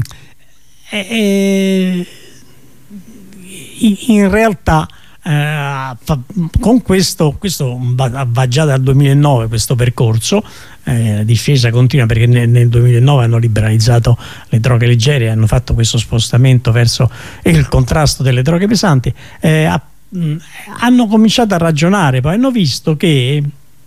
realtà con questo va già dal 2009 questo percorso, discesa continua, perché nel 2009 hanno liberalizzato le droghe leggere e hanno fatto questo spostamento verso il contrasto delle droghe pesanti. Hanno cominciato a ragionare, poi hanno visto che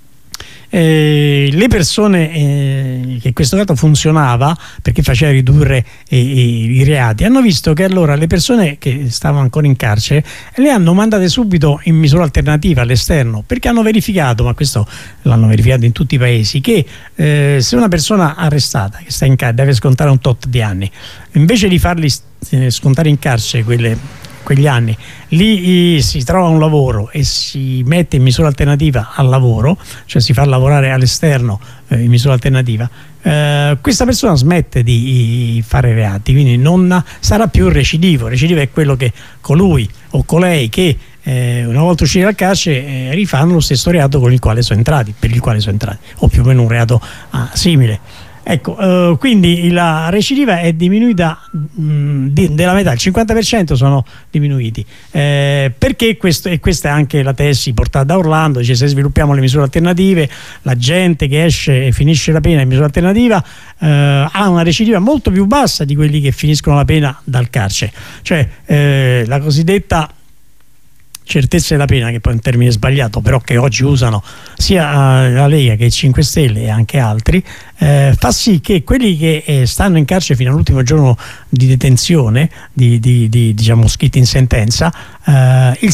le persone che in questo caso funzionava perché faceva ridurre i reati, hanno visto che allora le persone che stavano ancora in carcere le hanno mandate subito in misura alternativa all'esterno, perché hanno verificato, ma questo l'hanno verificato in tutti i paesi, che se una persona arrestata che sta in carcere deve scontare un tot di anni, invece di farli scontare in carcere quelle quegli anni, lì si trova un lavoro e si mette in misura alternativa al lavoro, cioè si fa lavorare all'esterno in misura alternativa, questa persona smette di fare reati, quindi non sarà più recidivo. Recidivo è quello che colui o colei che una volta usciti dal carcere rifanno lo stesso reato per il quale sono entrati, o più o meno un reato simile. Ecco, quindi la recidiva è diminuita della metà, il 50% sono diminuiti, perché questa è anche la tesi portata da Orlando, dice: se sviluppiamo le misure alternative, la gente che esce e finisce la pena in misura alternativa ha una recidiva molto più bassa di quelli che finiscono la pena dal carcere, cioè la cosiddetta certezza della pena, che poi è un termine sbagliato, però che oggi usano sia la Lega che i 5 Stelle e anche altri, fa sì che quelli che stanno in carcere fino all'ultimo giorno di detenzione, diciamo scritti in sentenza, il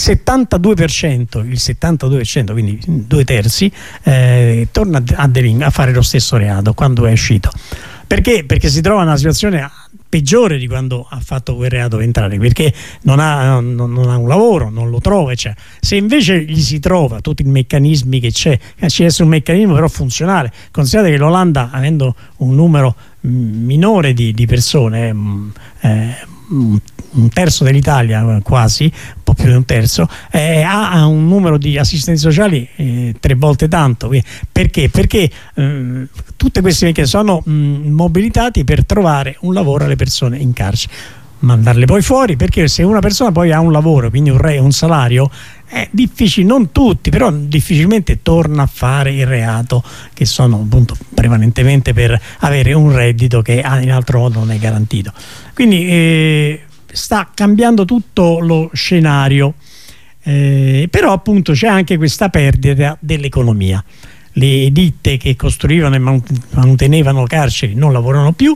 72%, quindi 2/3, torna a fare lo stesso reato quando è uscito. Perché? Perché si trova in una situazione peggiore di quando ha fatto quel reato per entrare, perché non ha un lavoro, non lo trova, eccetera. Se invece gli si trova tutti i meccanismi che ci deve essere un meccanismo però funzionale. Considerate che l'Olanda, avendo un numero minore di persone, un terzo dell'Italia quasi, un po' più di un terzo, ha un numero di assistenti sociali 3 volte tanto. Perché? Perché tutte queste che sono mobilitati per trovare un lavoro alle persone in carcere, mandarle poi fuori, perché se una persona poi ha un lavoro, quindi un salario, è difficile, non tutti, però difficilmente torna a fare il reato, che sono appunto prevalentemente per avere un reddito che in altro modo non è garantito. Quindi sta cambiando tutto lo scenario, però appunto c'è anche questa perdita dell'economia. Le ditte che costruivano e mantenevano carceri non lavorano più,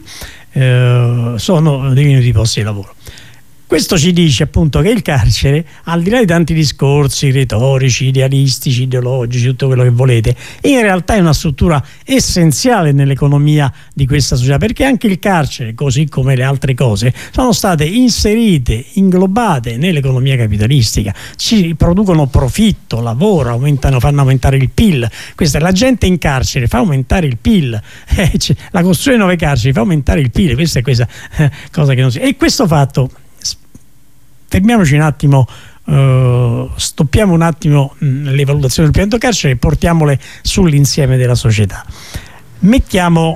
sono diminuiti i posti di lavoro. Questo ci dice appunto che il carcere, al di là di tanti discorsi retorici, idealistici, ideologici, tutto quello che volete, in realtà è una struttura essenziale nell'economia di questa società, perché anche il carcere, così come le altre cose, sono state inserite, inglobate nell'economia capitalistica, ci producono profitto, lavoro, fanno aumentare il PIL. La gente in carcere fa aumentare il PIL, la costruzione di nuove carceri fa aumentare il PIL, questa è questa cosa che non si... E questo fatto, fermiamoci un attimo, stoppiamo un attimo le valutazioni del piano carcere e portiamole sull'insieme della società. Mettiamo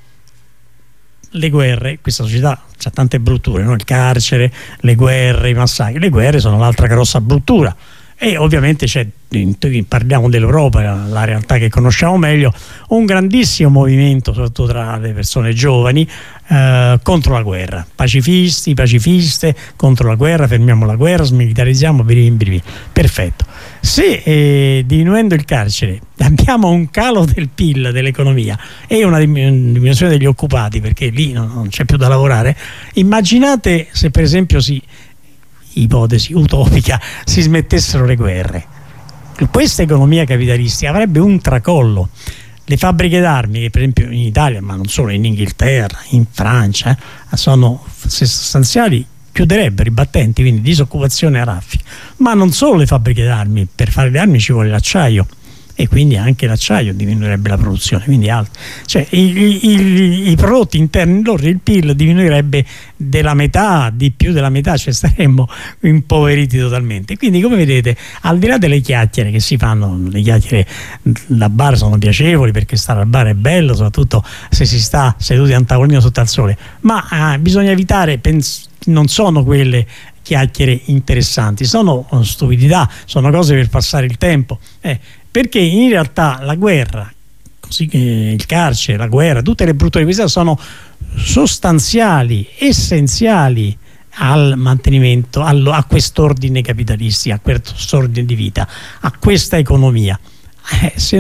le guerre, questa società ha tante brutture, no? Il carcere, le guerre, i massacri. Le guerre sono l'altra grossa bruttura, e ovviamente parliamo dell'Europa, la realtà che conosciamo meglio, un grandissimo movimento, soprattutto tra le persone giovani, contro la guerra, pacifisti, pacifiste contro la guerra, fermiamo la guerra, smilitarizziamo, perfetto. Se diminuendo il carcere abbiamo un calo del PIL, dell'economia, e una diminuzione degli occupati, perché lì non c'è più da lavorare, immaginate se per esempio ipotesi utopica, si smettessero le guerre. Questa economia capitalistica avrebbe un tracollo. Le fabbriche d'armi, che per esempio in Italia, ma non solo, in Inghilterra, in Francia, sono sostanziali, chiuderebbero i battenti, quindi disoccupazione a raffica. Ma non solo le fabbriche d'armi, per fare le armi ci vuole l'acciaio, e quindi anche l'acciaio diminuirebbe la produzione, quindi cioè i prodotti interni lordi, il PIL diminuirebbe della metà, di più della metà, cioè saremmo impoveriti totalmente. Quindi, come vedete, al di là delle chiacchiere che si fanno, le chiacchiere da bar sono piacevoli, perché stare al bar è bello, soprattutto se si sta seduti a un tavolino sotto al sole, ma bisogna evitare, non sono quelle chiacchiere interessanti, sono stupidità, sono cose per passare il tempo, perché in realtà la guerra, così che il carcere, la guerra, tutte le brutture di questa sono sostanziali, essenziali al mantenimento, a quest'ordine capitalistico, a quest'ordine di vita, a questa economia. Se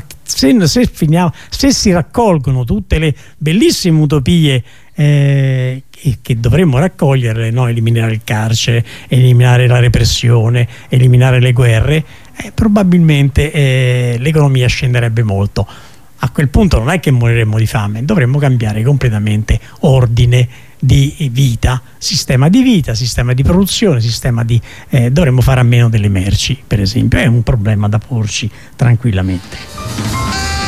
si raccolgono tutte le bellissime utopie che dovremmo raccoglierle, no? Eliminare il carcere, eliminare la repressione, eliminare le guerre, probabilmente l'economia scenderebbe molto. a quel punto non è che moriremmo di fame, dovremmo cambiare completamente ordine di vita, sistema di produzione, dovremmo fare a meno delle merci, per esempio. È un problema da porci tranquillamente.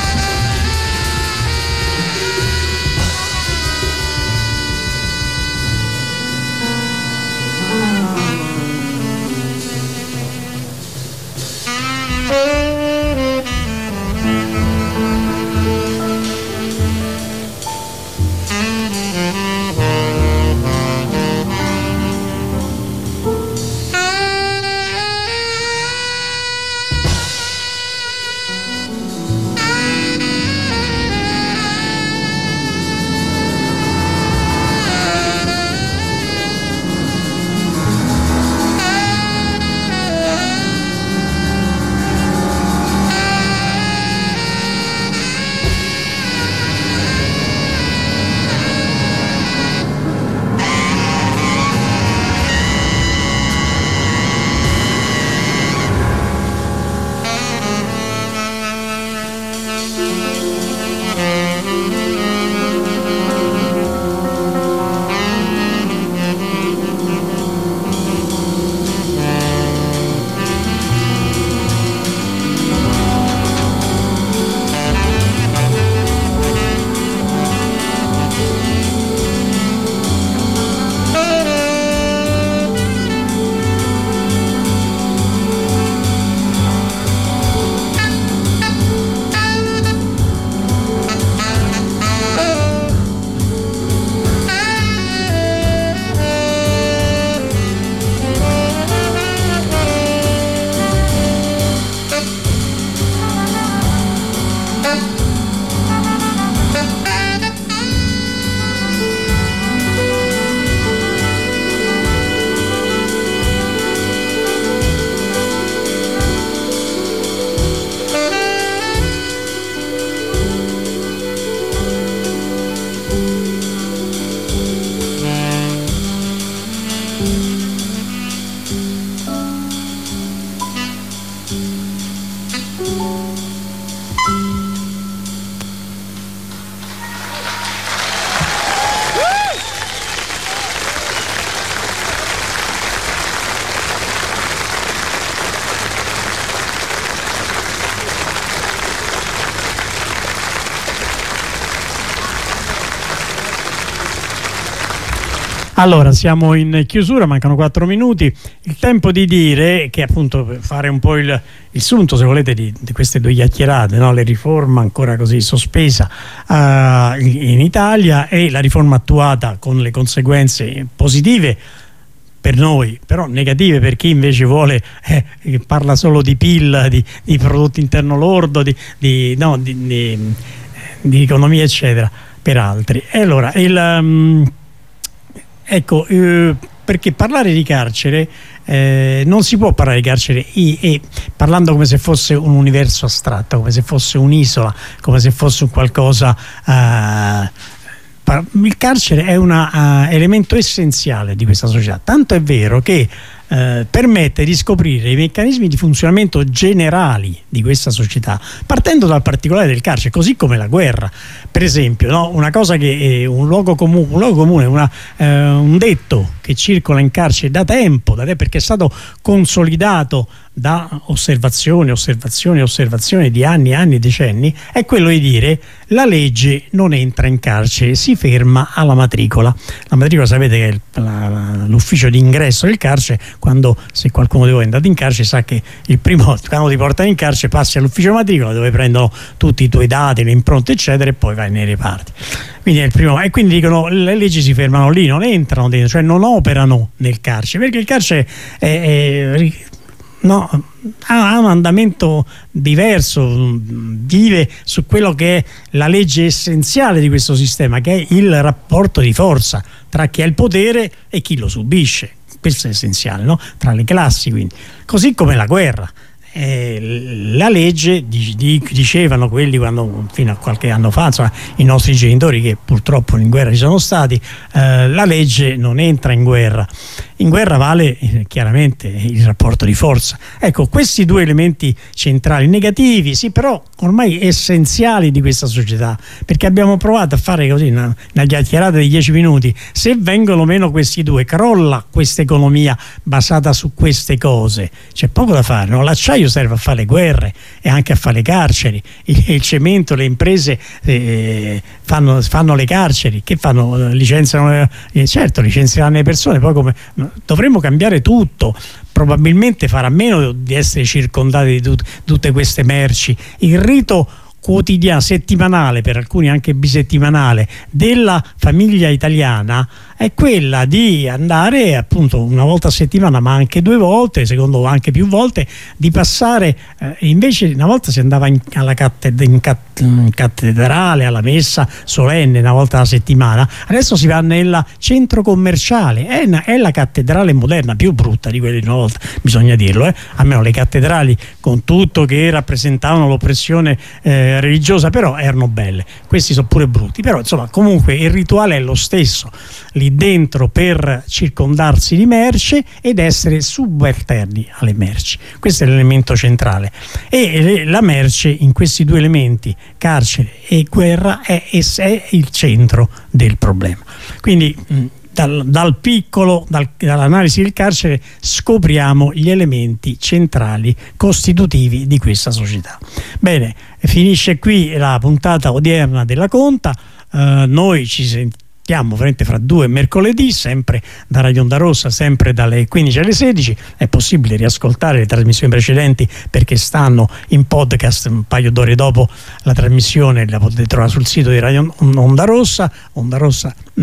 Allora, siamo in chiusura, mancano 4 minuti. Il tempo di dire che, appunto, per fare un po' il sunto, se volete, di queste due chiacchierate, no? Le riforma ancora così sospesa in Italia e la riforma attuata con le conseguenze positive per noi, però negative per chi invece vuole parla solo di PIL, di prodotto interno lordo, di economia, eccetera, per altri. E allora ecco, perché parlare di carcere non si può parlare di carcere parlando come se fosse un universo astratto, come se fosse un'isola, come se fosse un qualcosa. Il carcere è un elemento essenziale di questa società, tanto è vero che permette di scoprire i meccanismi di funzionamento generali di questa società, partendo dal particolare del carcere, così come la guerra, per esempio, no? Una cosa che è un luogo comune, un detto che circola in carcere da tempo, perché è stato consolidato da osservazioni di anni e decenni, è quello di dire: la legge non entra in carcere, si ferma alla matricola. La matricola, sapete, che è l'ufficio di ingresso del carcere. Se qualcuno di voi è andato in carcere sa che il primo, quando ti portano in carcere, passi all'ufficio matricola dove prendono tutti i tuoi dati, le impronte eccetera, e poi vai nei reparti. Quindi è il primo, e quindi dicono le leggi si fermano lì, non entrano dentro, cioè non operano nel carcere, perché il carcere ha un andamento diverso, vive su quello che è la legge essenziale di questo sistema, che è il rapporto di forza tra chi ha il potere e chi lo subisce. Questo è essenziale, no? Tra le classi, quindi. Così come la guerra. La legge, dicevano quelli fino a qualche anno fa, insomma, i nostri genitori, che purtroppo in guerra ci sono stati, la legge non entra in guerra. In guerra vale chiaramente il rapporto di forza. Ecco, questi due elementi centrali, negativi, sì, però ormai essenziali di questa società, perché abbiamo provato a fare così una chiacchierata di 10 minuti. Se vengono meno questi due, crolla questa economia basata su queste cose. C'è poco da fare, no? L'acciaio serve a fare le guerre e anche a fare le carceri, il cemento, le imprese fanno le carceri, che fanno? Licenziano, certo, licenzieranno le persone, poi come dovremmo cambiare tutto. Probabilmente farà meno di essere circondati di tutte queste merci. Il rito quotidiano, settimanale, per alcuni anche bisettimanale, della famiglia italiana è quella di andare appunto una volta a settimana, ma anche 2 volte, secondo anche più volte, di passare invece una volta si andava alla cattedrale, alla messa solenne una volta alla settimana, adesso si va nel centro commerciale. È la cattedrale moderna, più brutta di quelle di una volta, bisogna dirlo, almeno le cattedrali, con tutto che rappresentavano l'oppressione religiosa, però erano belle. Questi sono pure brutti, però insomma comunque il rituale è lo stesso lì dentro, per circondarsi di merce ed essere subalterni alle merci. Questo è l'elemento centrale, e la merce in questi due elementi, carcere e guerra, è il centro del problema. Quindi dal piccolo, dall'analisi del carcere, scopriamo gli elementi centrali costitutivi di questa società. Bene, finisce qui la puntata odierna della Conta. Noi ci sentiamo veramente fra 2 mercoledì, sempre da Radio Onda Rossa, sempre dalle 15 alle 16. È possibile riascoltare le trasmissioni precedenti perché stanno in podcast un paio d'ore dopo la trasmissione, la potete trovare sul sito di Radio Onda Rossa,